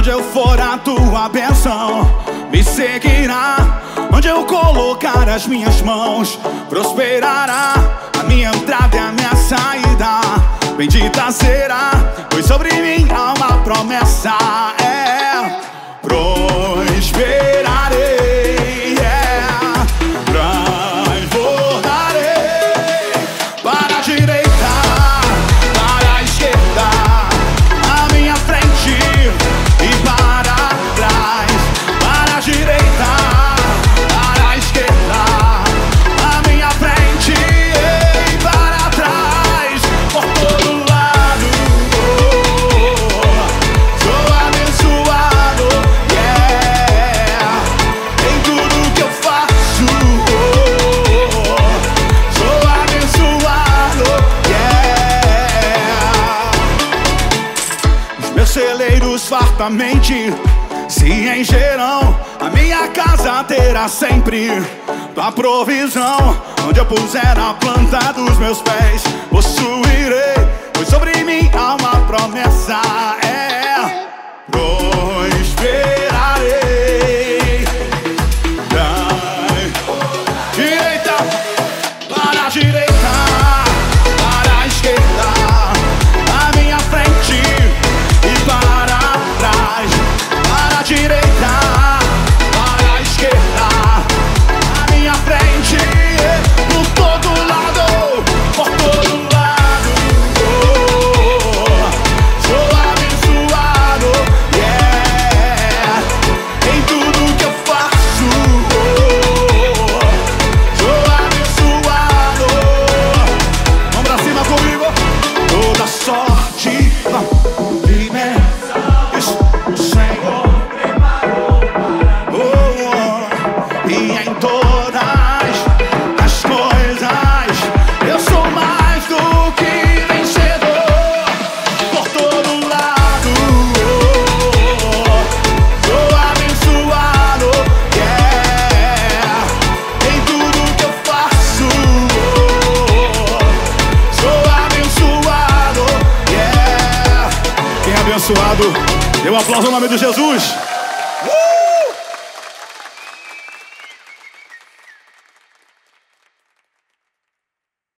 Onde eu for a tua bênção me seguirá. Onde eu colocar as minhas mãos prosperará. A minha entrada e a minha saída bendita será, pois sobre mim há uma promessa, prosperarei, transbordarei para a direita, para a esquerda, à minha frente e para trás, para a direita, para a esquerda, à minha frente e para trás, por todo lado. Sou abençoado, em tudo que eu faço. Sou abençoado, Os meus celeiros fartamente se encherão. A minha casa terá sempre tua provisão. Onde eu puser a planta dos meus pés, possuirei, pois sobre mim há uma promessa, prosperarei. Direita, para a direita, para a esquerda, à minha frente e para trás, para a direita, para a esquerda, à minha frente, por todo lado, por todo lado. Sou abençoado, em tudo que eu faço. Sou abençoado. Vamos pra cima comigo. Toda sorte de bênçãos o Senhor preparou, e em todas as coisas eu sou mais do que vencedor. Por todo lado sou abençoado, em tudo que eu faço. Sou abençoado, Quem é abençoado, dê um aplauso ao nome de Jesus.